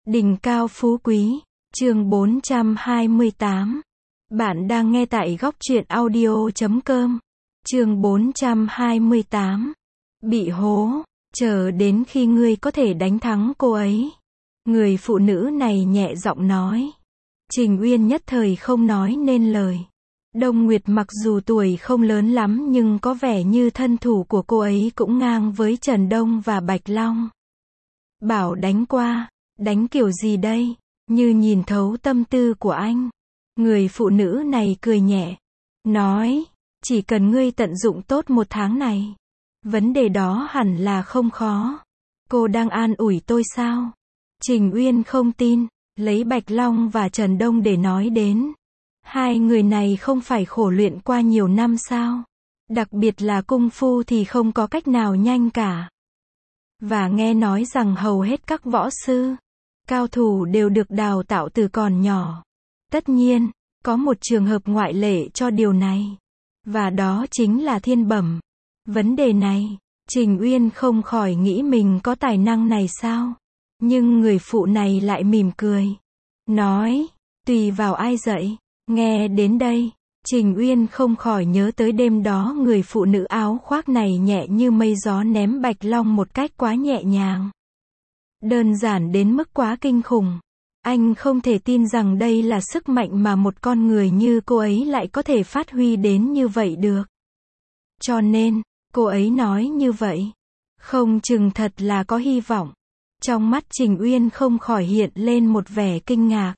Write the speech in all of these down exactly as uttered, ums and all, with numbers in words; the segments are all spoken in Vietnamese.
Đỉnh cao phú quý, chương bốn trăm hai mươi tám. Bạn đang nghe tại góc truyện audio chấm com. Chương bốn trăm hai mươi tám. Bị hố, chờ đến khi ngươi có thể đánh thắng cô ấy. Người phụ nữ này nhẹ giọng nói. Trình Uyên nhất thời không nói nên lời. Đông Nguyệt mặc dù tuổi không lớn lắm nhưng có vẻ như thân thủ của cô ấy cũng ngang với Trần Đông và Bạch Long. Bảo đánh qua, đánh kiểu gì đây? Như nhìn thấu tâm tư của anh. Người phụ nữ này cười nhẹ. Nói, chỉ cần ngươi tận dụng tốt một tháng này. Vấn đề đó hẳn là không khó. Cô đang an ủi tôi sao? Trình Uyên không tin, lấy Bạch Long và Trần Đông để nói đến. Hai người này không phải khổ luyện qua nhiều năm sao? Đặc biệt là cung phu thì không có cách nào nhanh cả. Và nghe nói rằng hầu hết các võ sư, cao thủ đều được đào tạo từ còn nhỏ. Tất nhiên, có một trường hợp ngoại lệ cho điều này. Và đó chính là Thiên Bẩm. Vấn đề này, Trình Uyên không khỏi nghĩ mình có tài năng này sao? Nhưng người phụ này lại mỉm cười. Nói, tùy vào ai dạy. Nghe đến đây, Trình Uyên không khỏi nhớ tới đêm đó người phụ nữ áo khoác này nhẹ như mây gió ném Bạch Long một cách quá nhẹ nhàng. Đơn giản đến mức quá kinh khủng. Anh không thể tin rằng đây là sức mạnh mà một con người như cô ấy lại có thể phát huy đến như vậy được. Cho nên, cô ấy nói như vậy. Không chừng thật là có hy vọng. Trong mắt Trình Uyên không khỏi hiện lên một vẻ kinh ngạc.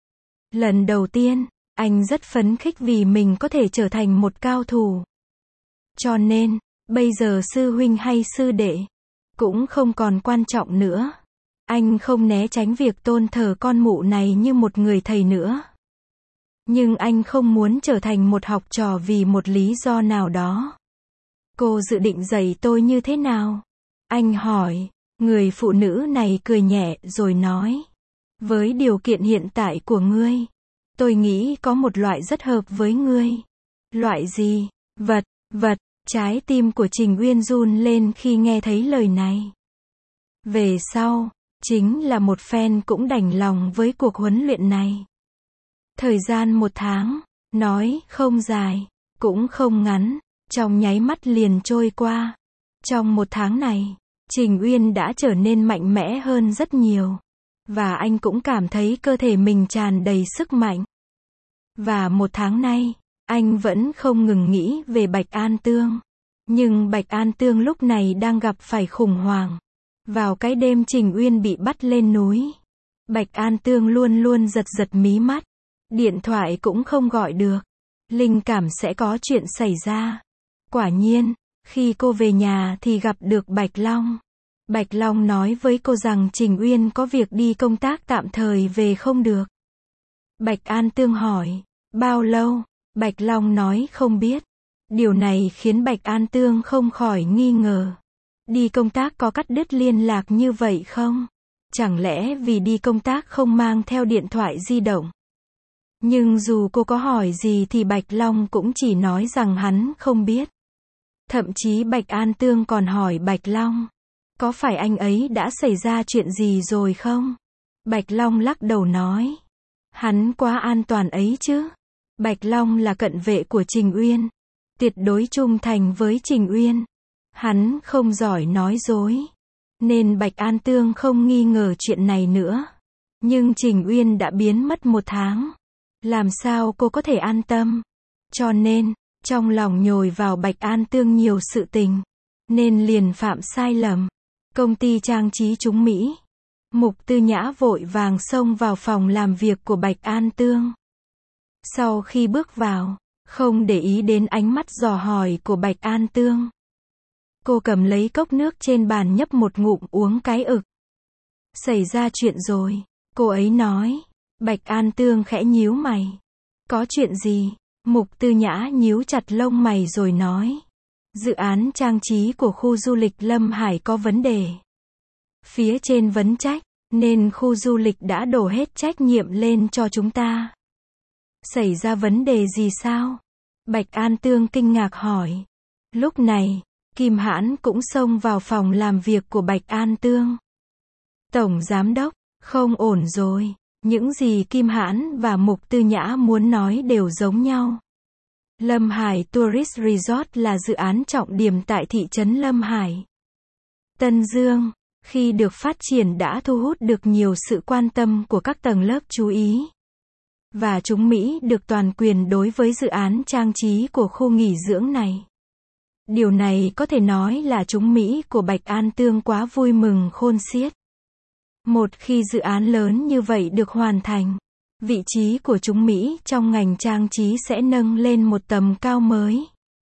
Lần đầu tiên, anh rất phấn khích vì mình có thể trở thành một cao thủ. Cho nên, bây giờ sư huynh hay sư đệ, cũng không còn quan trọng nữa. Anh không né tránh việc tôn thờ con mụ này như một người thầy nữa. Nhưng anh không muốn trở thành một học trò vì một lý do nào đó. Cô dự định dạy tôi như thế nào? Anh hỏi. Người phụ nữ này cười nhẹ rồi nói. Với điều kiện hiện tại của ngươi, tôi nghĩ có một loại rất hợp với ngươi. Loại gì? Vật, vật. Trái tim của Trình Uyên run lên khi nghe thấy lời này. Về sau, chính là một phen cũng đành lòng với cuộc huấn luyện này. Thời gian một tháng, nói không dài, cũng không ngắn, trong nháy mắt liền trôi qua. Trong một tháng này, Trình Uyên đã trở nên mạnh mẽ hơn rất nhiều. Và anh cũng cảm thấy cơ thể mình tràn đầy sức mạnh. Và một tháng nay, anh vẫn không ngừng nghĩ về Bạch An Tương. Nhưng Bạch An Tương lúc này đang gặp phải khủng hoảng. Vào cái đêm Trình Uyên bị bắt lên núi, Bạch An Tương luôn luôn giật giật mí mắt. Điện thoại cũng không gọi được. Linh cảm sẽ có chuyện xảy ra. Quả nhiên, khi cô về nhà thì gặp được Bạch Long. Bạch Long nói với cô rằng Trình Uyên có việc đi công tác tạm thời về không được. Bạch An Tương hỏi, bao lâu? Bạch Long nói không biết. Điều này khiến Bạch An Tương không khỏi nghi ngờ. Đi công tác có cắt đứt liên lạc như vậy không? Chẳng lẽ vì đi công tác không mang theo điện thoại di động? Nhưng dù cô có hỏi gì thì Bạch Long cũng chỉ nói rằng hắn không biết. Thậm chí Bạch An Tương còn hỏi Bạch Long, có phải anh ấy đã xảy ra chuyện gì rồi không? Bạch Long lắc đầu nói, hắn quá an toàn ấy chứ. Bạch Long là cận vệ của Trình Uyên, tuyệt đối trung thành với Trình Uyên. Hắn không giỏi nói dối, nên Bạch An Tương không nghi ngờ chuyện này nữa. Nhưng Trình Uyên đã biến mất một tháng. Làm sao cô có thể an tâm? Cho nên, trong lòng nhồi vào Bạch An Tương nhiều sự tình, nên liền phạm sai lầm. Công ty trang trí trúng Mỹ. Mục Tư Nhã vội vàng xông vào phòng làm việc của Bạch An Tương. Sau khi bước vào, không để ý đến ánh mắt dò hỏi của Bạch An Tương. Cô cầm lấy cốc nước trên bàn nhấp một ngụm uống cái ực. Xảy ra chuyện rồi, cô ấy nói. Bạch An Tương khẽ nhíu mày. Có chuyện gì? Mục Tư Nhã nhíu chặt lông mày rồi nói. Dự án trang trí của khu du lịch Lâm Hải có vấn đề. Phía trên vấn trách, nên khu du lịch đã đổ hết trách nhiệm lên cho chúng ta. Xảy ra vấn đề gì sao? Bạch An Tương kinh ngạc hỏi. Lúc này, Kim Hãn cũng xông vào phòng làm việc của Bạch An Tương. Tổng giám đốc, Không ổn rồi. Những gì Kim Hãn và Mục Tư Nhã muốn nói đều giống nhau. Lâm Hải Tourist Resort là dự án trọng điểm tại thị trấn Lâm Hải, Tân Dương. Khi được phát triển đã thu hút được nhiều sự quan tâm của các tầng lớp chú ý. Và chúng Mỹ được toàn quyền đối với dự án trang trí của khu nghỉ dưỡng này. Điều này có thể nói là chúng Mỹ của Bạch An Tương quá vui mừng khôn xiết. Một khi dự án lớn như vậy được hoàn thành, vị trí của chúng Mỹ trong ngành trang trí sẽ nâng lên một tầm cao mới.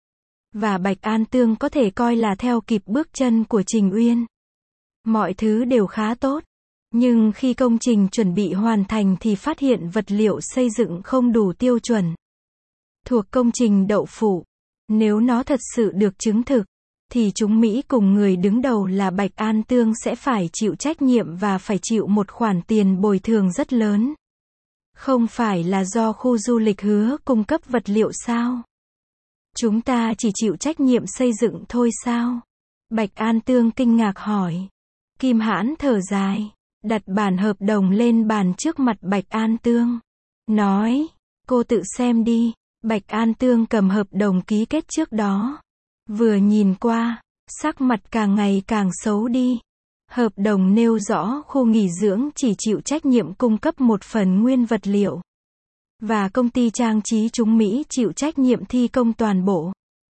Và Bạch An Tương có thể coi là theo kịp bước chân của Trình Uyên. Mọi thứ đều khá tốt. Nhưng khi công trình chuẩn bị hoàn thành thì phát hiện vật liệu xây dựng không đủ tiêu chuẩn. Thuộc công trình đậu phụ. Nếu nó thật sự được chứng thực, thì chúng Mỹ cùng người đứng đầu là Bạch An Tương sẽ phải chịu trách nhiệm và phải chịu một khoản tiền bồi thường rất lớn. Không phải là do khu du lịch hứa cung cấp vật liệu sao? Chúng ta chỉ chịu trách nhiệm xây dựng thôi sao? Bạch An Tương kinh ngạc hỏi. Kim Hãn thở dài, đặt bản hợp đồng lên bàn trước mặt Bạch An Tương. Nói, cô tự xem đi. Bạch An Tương cầm hợp đồng ký kết trước đó. Vừa nhìn qua, sắc mặt càng ngày càng xấu đi. Hợp đồng nêu rõ khu nghỉ dưỡng chỉ chịu trách nhiệm cung cấp một phần nguyên vật liệu. Và công ty trang trí chúng Mỹ chịu trách nhiệm thi công toàn bộ.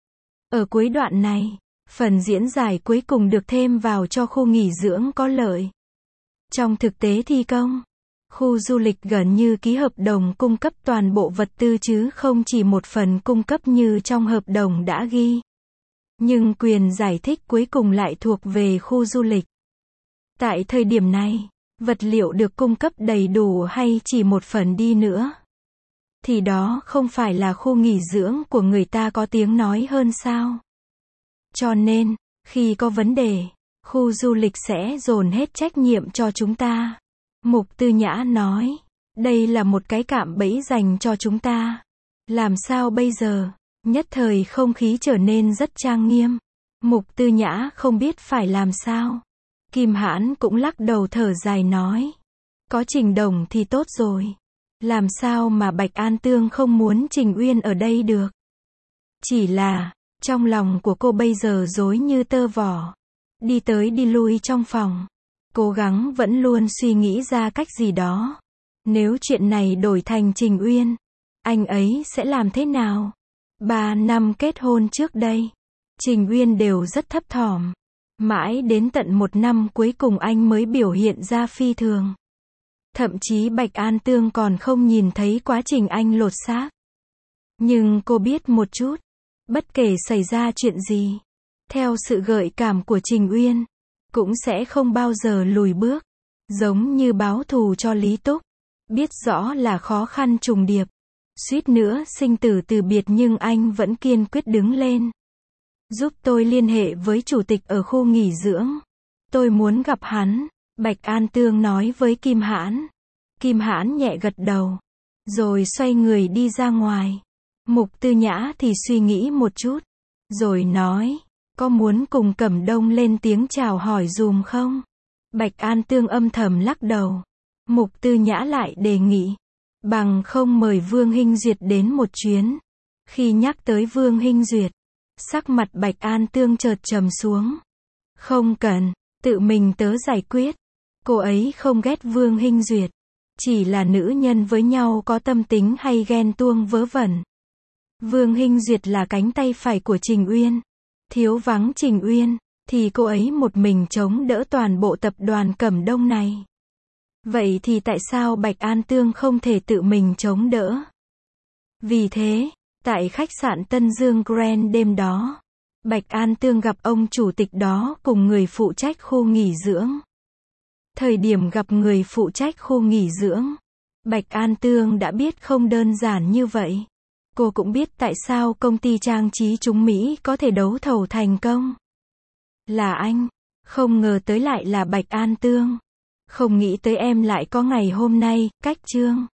Ở cuối đoạn này, phần diễn giải cuối cùng được thêm vào cho khu nghỉ dưỡng có lợi. Trong thực tế thi công, khu du lịch gần như ký hợp đồng cung cấp toàn bộ vật tư chứ không chỉ một phần cung cấp như trong hợp đồng đã ghi. Nhưng quyền giải thích cuối cùng lại thuộc về khu du lịch. Tại thời điểm này, vật liệu được cung cấp đầy đủ hay chỉ một phần đi nữa, thì đó không phải là khu nghỉ dưỡng của người ta có tiếng nói hơn sao? Cho nên, khi có vấn đề, khu du lịch sẽ dồn hết trách nhiệm cho chúng ta. Mục Tư Nhã nói, đây là một cái cạm bẫy dành cho chúng ta. Làm sao bây giờ? Nhất thời không khí trở nên rất trang nghiêm. Mục Tư Nhã không biết phải làm sao. Kim Hãn cũng lắc đầu thở dài nói, có Trình Đồng thì tốt rồi. Làm sao mà Bạch An Tương không muốn Trình Uyên ở đây được? Chỉ là, trong lòng của cô bây giờ rối như tơ vò. Đi tới đi lui trong phòng. Cố gắng vẫn luôn suy nghĩ ra cách gì đó. Nếu chuyện này đổi thành Trình Uyên, anh ấy sẽ làm thế nào? Ba năm kết hôn trước đây, Trình Uyên đều rất thấp thỏm. Mãi đến tận một năm cuối cùng anh mới biểu hiện ra phi thường. Thậm chí Bạch An Tương còn không nhìn thấy quá trình anh lột xác. Nhưng cô biết một chút, bất kể xảy ra chuyện gì, theo sự gợi cảm của Trình Uyên, cũng sẽ không bao giờ lùi bước. Giống như báo thù cho Lý Túc, biết rõ là khó khăn trùng điệp, suýt nữa sinh tử từ biệt nhưng anh vẫn kiên quyết đứng lên. Giúp tôi liên hệ với chủ tịch ở khu nghỉ dưỡng. Tôi muốn gặp hắn, Bạch An Tương nói với Kim Hãn. Kim Hãn nhẹ gật đầu, rồi xoay người đi ra ngoài. Mục Tư Nhã thì suy nghĩ một chút, rồi nói, có muốn cùng Cẩm Đông lên tiếng chào hỏi dùm không? Bạch An Tương âm thầm lắc đầu. Mục Tư Nhã lại đề nghị, bằng không mời Vương Hinh Duyệt đến một chuyến. Khi nhắc tới Vương Hinh Duyệt, sắc mặt Bạch An Tương chợt trầm xuống. Không cần, tự mình tớ giải quyết. Cô ấy không ghét Vương Hinh Duyệt, chỉ là nữ nhân với nhau có tâm tính hay ghen tuông vớ vẩn. Vương Hinh Duyệt là cánh tay phải của Trình Uyên. Thiếu vắng Trình Uyên, thì cô ấy một mình chống đỡ toàn bộ tập đoàn Cẩm Đông này. Vậy thì tại sao Bạch An Tương không thể tự mình chống đỡ? Vì thế, tại khách sạn Tân Dương Grand đêm đó, Bạch An Tương gặp ông chủ tịch đó cùng người phụ trách khu nghỉ dưỡng. Thời điểm gặp người phụ trách khu nghỉ dưỡng, Bạch An Tương đã biết không đơn giản như vậy. Cô cũng biết tại sao công ty trang trí chúng Mỹ có thể đấu thầu thành công. Là anh, không ngờ tới lại là Bạch An Tương. Không nghĩ tới em lại có ngày hôm nay, cách chương.